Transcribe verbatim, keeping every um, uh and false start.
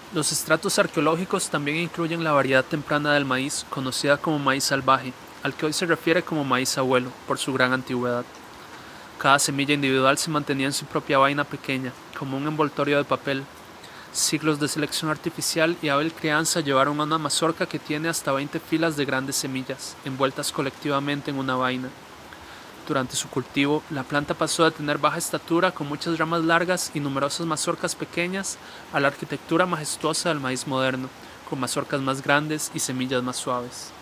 Los estratos arqueológicos también incluyen la variedad temprana del maíz, conocida como maíz salvaje, al que hoy se refiere como maíz abuelo, por su gran antigüedad. Cada semilla individual se mantenía en su propia vaina pequeña, como un envoltorio de papel. Siglos de selección artificial y hábil crianza llevaron a una mazorca que tiene hasta veinte filas de grandes semillas, envueltas colectivamente en una vaina. Durante su cultivo, la planta pasó de tener baja estatura con muchas ramas largas y numerosas mazorcas pequeñas a la arquitectura majestuosa del maíz moderno, con mazorcas más grandes y semillas más suaves.